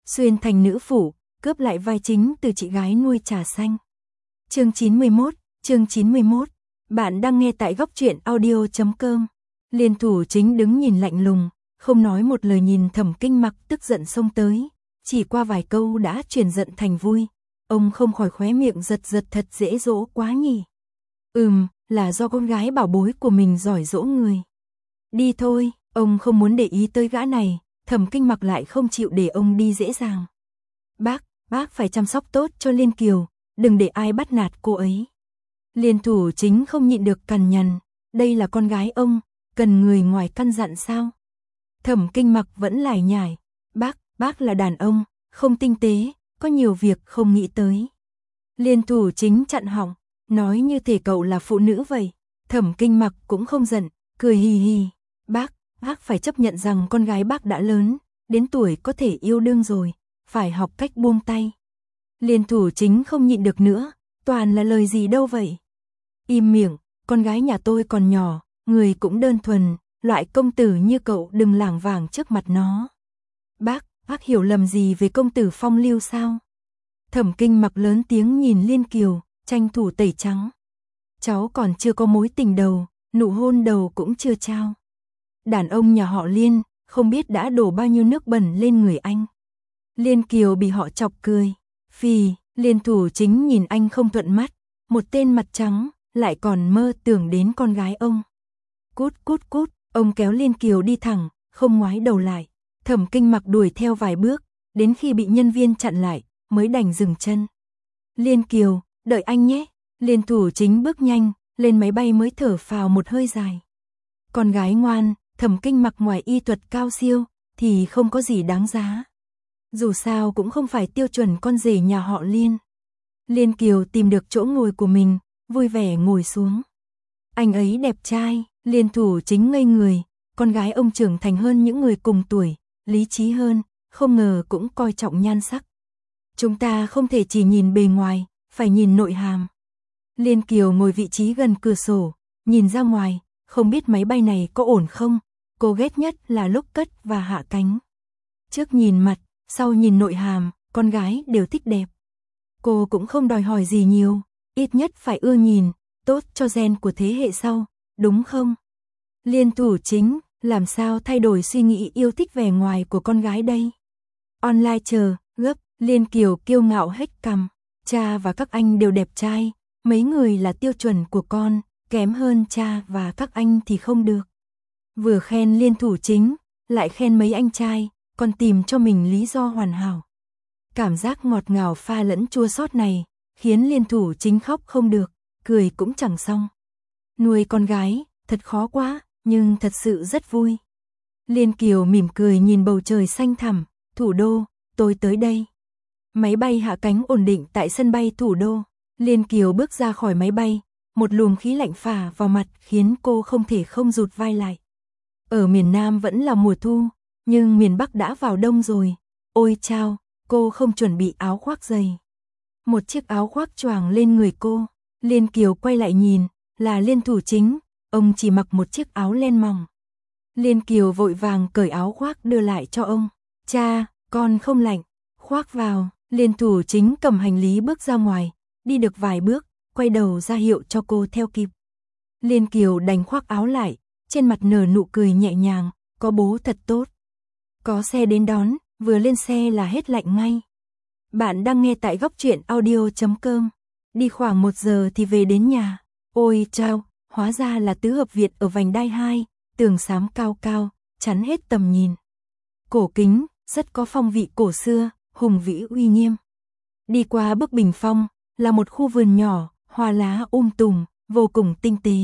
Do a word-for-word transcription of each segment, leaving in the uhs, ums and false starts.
xuyên thành nữ phủ, cướp lại vai chính từ chị gái nuôi trà xanh. Chương chín mươi mốt, chương chín mươi mốt. Bạn đang nghe tại góc truyện audio chấm com. Liên Thủ Chính đứng nhìn lạnh lùng, không nói một lời nhìn Thẩm Kinh Mặc tức giận xông tới, chỉ qua vài câu đã chuyển giận thành vui. Ông không khỏi khóe miệng giật giật, thật dễ dỗ quá nhỉ. Ừm, là do con gái bảo bối của mình giỏi dỗ người. Đi thôi, ông không muốn để ý tới gã này, Thẩm Kinh Mặc lại không chịu để ông đi dễ dàng. Bác, bác phải chăm sóc tốt cho Liên Kiều, đừng để ai bắt nạt cô ấy. Liên Thủ Chính không nhịn được cằn nhằn, đây là con gái ông, cần người ngoài căn dặn sao? Thẩm Kinh Mặc vẫn lải nhải, bác, bác là đàn ông, không tinh tế, có nhiều việc không nghĩ tới. Liên Thủ Chính chặn họng, nói như thể cậu là phụ nữ vậy. Thẩm Kinh Mặc cũng không giận, cười hì hì, bác, bác phải chấp nhận rằng con gái bác đã lớn, đến tuổi có thể yêu đương rồi, phải học cách buông tay. Liên Thủ Chính không nhịn được nữa, toàn là lời gì đâu vậy? Im miệng, con gái nhà tôi còn nhỏ, người cũng đơn thuần, loại công tử như cậu đừng lảng vảng trước mặt nó. Bác, bác hiểu lầm gì về công tử phong lưu sao? Thẩm Kinh Mặc lớn tiếng nhìn Liên Kiều, tranh thủ tẩy trắng. Cháu còn chưa có mối tình đầu, nụ hôn đầu cũng chưa trao. Đàn ông nhà họ Liên, không biết đã đổ bao nhiêu nước bẩn lên người anh. Liên Kiều bị họ chọc cười. Phì, Liên Thủ Chính nhìn anh không thuận mắt, một tên mặt trắng, lại còn mơ tưởng đến con gái ông. Cút cút cút, ông kéo Liên Kiều đi thẳng, không ngoái đầu lại. Thẩm Kinh Mặc đuổi theo vài bước, đến khi bị nhân viên chặn lại, mới đành dừng chân. Liên Kiều, đợi anh nhé. Liên Thủ Chính bước nhanh, lên máy bay mới thở phào một hơi dài. Con gái ngoan, Thẩm Kinh Mặc ngoài y thuật cao siêu, thì không có gì đáng giá. Dù sao cũng không phải tiêu chuẩn con rể nhà họ Liên. Liên Kiều tìm được chỗ ngồi của mình, vui vẻ ngồi xuống. Anh ấy đẹp trai, Liên Thủ Chính ngây người, con gái ông trưởng thành hơn những người cùng tuổi, lý trí hơn, không ngờ cũng coi trọng nhan sắc. Chúng ta không thể chỉ nhìn bề ngoài, phải nhìn nội hàm. Liên Kiều ngồi vị trí gần cửa sổ, nhìn ra ngoài, không biết máy bay này có ổn không, cô ghét nhất là lúc cất và hạ cánh. Trước nhìn mặt, sau nhìn nội hàm, con gái đều thích đẹp. Cô cũng không đòi hỏi gì nhiều, ít nhất phải ưa nhìn, tốt cho gen của thế hệ sau, đúng không? Liên Thủ Chính, làm sao thay đổi suy nghĩ yêu thích vẻ ngoài của con gái đây? Online chờ, gấp, Liên Kiều kiêu ngạo hết cằm, cha và các anh đều đẹp trai, mấy người là tiêu chuẩn của con, kém hơn cha và các anh thì không được. Vừa khen Liên Thủ Chính, lại khen mấy anh trai, còn tìm cho mình lý do hoàn hảo. Cảm giác ngọt ngào pha lẫn chua xót này, khiến Liên Thủ Chính khóc không được, cười cũng chẳng xong. Nuôi con gái, thật khó quá, nhưng thật sự rất vui. Liên Kiều mỉm cười nhìn bầu trời xanh thẳm, thủ đô, tôi tới đây. Máy bay hạ cánh ổn định tại sân bay thủ đô. Liên Kiều bước ra khỏi máy bay, một luồng khí lạnh phả vào mặt khiến cô không thể không rụt vai lại. Ở miền Nam vẫn là mùa thu, nhưng miền Bắc đã vào đông rồi. Ôi chao, cô không chuẩn bị áo khoác dày. Một chiếc áo khoác choàng lên người cô. Liên Kiều quay lại nhìn, là Liên Thủ Chính, ông chỉ mặc một chiếc áo len mỏng. Liên Kiều vội vàng cởi áo khoác đưa lại cho ông. Cha, con không lạnh, khoác vào. Liên Thủ Chính cầm hành lý bước ra ngoài, đi được vài bước, quay đầu ra hiệu cho cô theo kịp. Liên Kiều đành khoác áo lại, trên mặt nở nụ cười nhẹ nhàng, có bố thật tốt. Có xe đến đón, vừa lên xe là hết lạnh ngay. Bạn đang nghe tại góc truyện audio chấm com. Đi khoảng một giờ thì về đến nhà. Ôi chao, hóa ra là tứ hợp viện ở vành đai hai, tường xám cao cao, chắn hết tầm nhìn. Cổ kính, rất có phong vị cổ xưa, hùng vĩ uy nghiêm. Đi qua bức bình phong, là một khu vườn nhỏ, hoa lá um tùm, vô cùng tinh tế.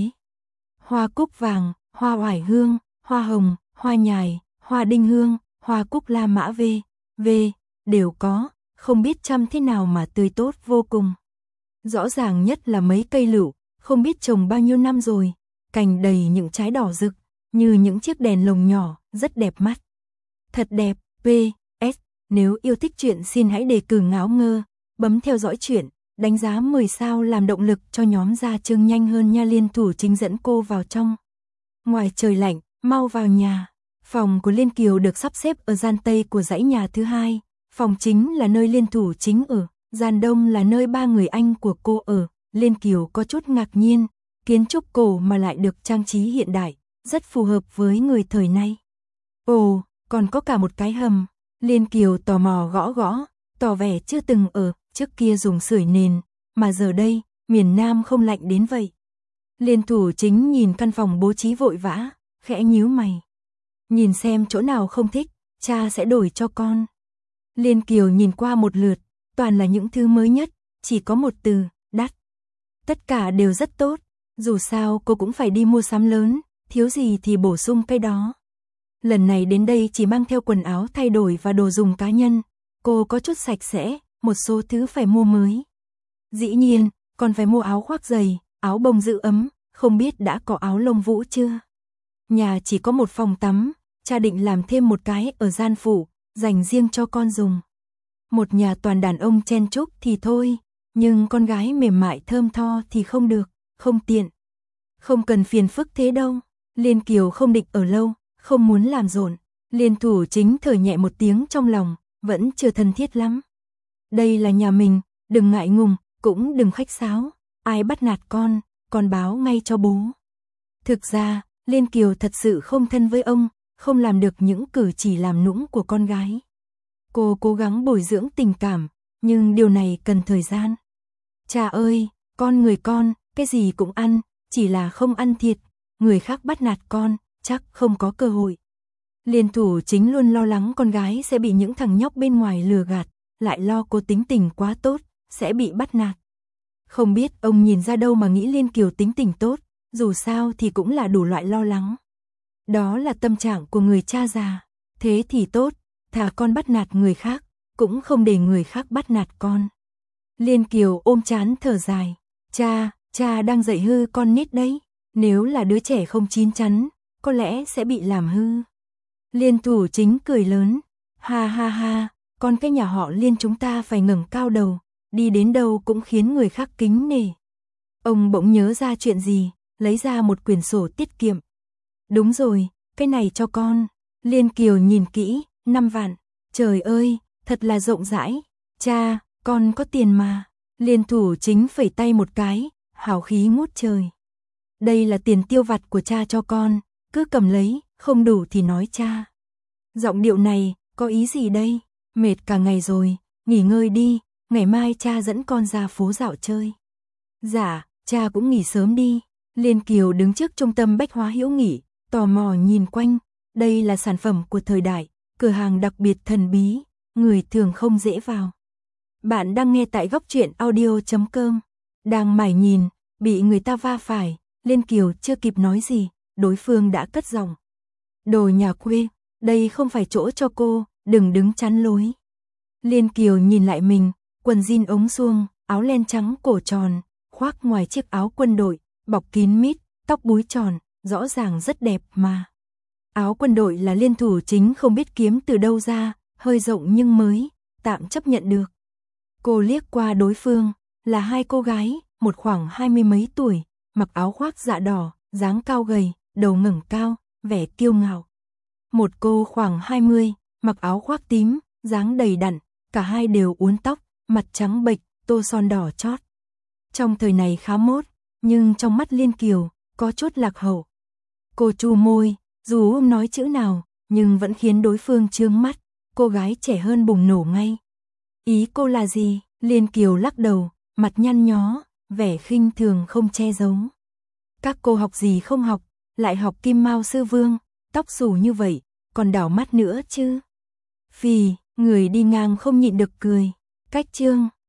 Hoa cúc vàng, hoa oải hương, hoa hồng, hoa nhài, hoa đinh hương, hoa cúc la mã v, v, đều có, không biết chăm thế nào mà tươi tốt vô cùng. Rõ ràng nhất là mấy cây lựu, không biết trồng bao nhiêu năm rồi, cành đầy những trái đỏ rực, như những chiếc đèn lồng nhỏ, rất đẹp mắt. Thật đẹp, pê ét, nếu yêu thích truyện xin hãy đề cử Ngáo Ngơ, bấm theo dõi truyện, đánh giá mười sao làm động lực cho nhóm ra chương nhanh hơn nha. Liên Thủ Chính dẫn cô vào trong. Ngoài trời lạnh, mau vào nhà. Phòng của Liên Kiều được sắp xếp ở gian tây của dãy nhà thứ hai, Phòng chính là nơi Liên Thủ Chính ở, gian đông là nơi ba người anh của cô ở. Liên Kiều có chút ngạc nhiên, kiến trúc cổ mà lại được trang trí hiện đại, rất phù hợp với người thời nay. Ồ, còn có cả một cái hầm. Liên Kiều tò mò gõ gõ, tỏ vẻ chưa từng ở, trước kia dùng sưởi nền, mà giờ đây, miền Nam không lạnh đến vậy. Liên Thủ Chính nhìn căn phòng bố trí vội vã, khẽ nhíu mày. Nhìn xem chỗ nào không thích, cha sẽ đổi cho con. Liên Kiều nhìn qua một lượt, toàn là những thứ mới nhất, chỉ có một từ, đắt. Tất cả đều rất tốt, dù sao cô cũng phải đi mua sắm lớn, thiếu gì thì bổ sung cái đó. Lần này đến đây chỉ mang theo quần áo thay đổi và đồ dùng cá nhân, cô có chút sạch sẽ, một số thứ phải mua mới. Dĩ nhiên, còn phải mua áo khoác dày, áo bông giữ ấm, không biết đã có áo lông vũ chưa. Nhà chỉ có một phòng tắm, cha định làm thêm một cái ở gian phụ, dành riêng cho con dùng. Một nhà toàn đàn ông chen chúc thì thôi, nhưng con gái mềm mại thơm tho thì không được, không tiện. Không cần phiền phức thế đâu. Liên Kiều không định ở lâu, không muốn làm rộn. Liên Thủ Chính thở nhẹ một tiếng trong lòng, vẫn chưa thân thiết lắm. Đây là nhà mình, đừng ngại ngùng, cũng đừng khách sáo. Ai bắt nạt con, con báo ngay cho bố. Thực ra, Liên Kiều thật sự không thân với ông, không làm được những cử chỉ làm nũng của con gái. Cô cố gắng bồi dưỡng tình cảm, nhưng điều này cần thời gian. Cha ơi, con người con, cái gì cũng ăn, chỉ là không ăn thịt, người khác bắt nạt con, chắc không có cơ hội. Liên Thủ Chính luôn lo lắng con gái sẽ bị những thằng nhóc bên ngoài lừa gạt, lại lo cô tính tình quá tốt, sẽ bị bắt nạt. Không biết ông nhìn ra đâu mà nghĩ Liên Kiều tính tình tốt, dù sao thì cũng là đủ loại lo lắng. Đó là tâm trạng của người cha già, thế thì tốt, thà con bắt nạt người khác, cũng không để người khác bắt nạt con. Liên Kiều ôm trán thở dài, cha, cha đang dạy hư con nít đấy, nếu là đứa trẻ không chín chắn, có lẽ sẽ bị làm hư. Liên Thủ Chính cười lớn, ha ha ha, con cái nhà họ Liên chúng ta phải ngẩng cao đầu, đi đến đâu cũng khiến người khác kính nể. Ông bỗng nhớ ra chuyện gì, lấy ra một quyển sổ tiết kiệm. Đúng rồi, cái này cho con. Liên Kiều nhìn kỹ, năm vạn, trời ơi, thật là rộng rãi. Cha, con có tiền mà. Liên Thủ Chính phẩy tay một cái, hào khí ngút trời. Đây là tiền tiêu vặt của cha cho con, cứ cầm lấy, không đủ thì nói cha. Giọng điệu này, có ý gì đây? Mệt cả ngày rồi, nghỉ ngơi đi, ngày mai cha dẫn con ra phố dạo chơi. Dạ, cha cũng nghỉ sớm đi. Liên Kiều đứng trước trung tâm bách hóa hữu nghị, tò mò nhìn quanh. Đây là sản phẩm của thời đại, cửa hàng đặc biệt thần bí, người thường không dễ vào. Bạn đang nghe tại góc truyện audio chấm com. Đang mải nhìn, bị người ta va phải, Liên Kiều chưa kịp nói gì, đối phương đã cất giọng. Đồ nhà quê, đây không phải chỗ cho cô, đừng đứng chắn lối. Liên Kiều nhìn lại mình, quần jean ống suông, áo len trắng cổ tròn, khoác ngoài chiếc áo quân đội, bọc kín mít, tóc búi tròn, rõ ràng rất đẹp mà. Áo quân đội là Liên Thủ Chính không biết kiếm từ đâu ra, hơi rộng nhưng mới, tạm chấp nhận được. Cô liếc qua đối phương, là hai cô gái, một khoảng hai mươi mấy tuổi, mặc áo khoác dạ đỏ, dáng cao gầy, đầu ngẩng cao, vẻ kiêu ngạo. Một cô khoảng hai mươi, mặc áo khoác tím, dáng đầy đặn, cả hai đều uốn tóc, mặt trắng bệch, tô son đỏ chót. Trong thời này khá mốt, nhưng trong mắt Liên Kiều, có chút lạc hậu. Cô chu môi, dù không nói chữ nào, nhưng vẫn khiến đối phương trương mắt, cô gái trẻ hơn bùng nổ ngay. Ý cô là gì? Liên Kiều lắc đầu, mặt nhăn nhó, vẻ khinh thường không che giấu. Các cô học gì không học, lại học Kim Mao Sư Vương, tóc xù như vậy, còn đảo mắt nữa chứ. Phì, người đi ngang không nhịn được cười. Cách chương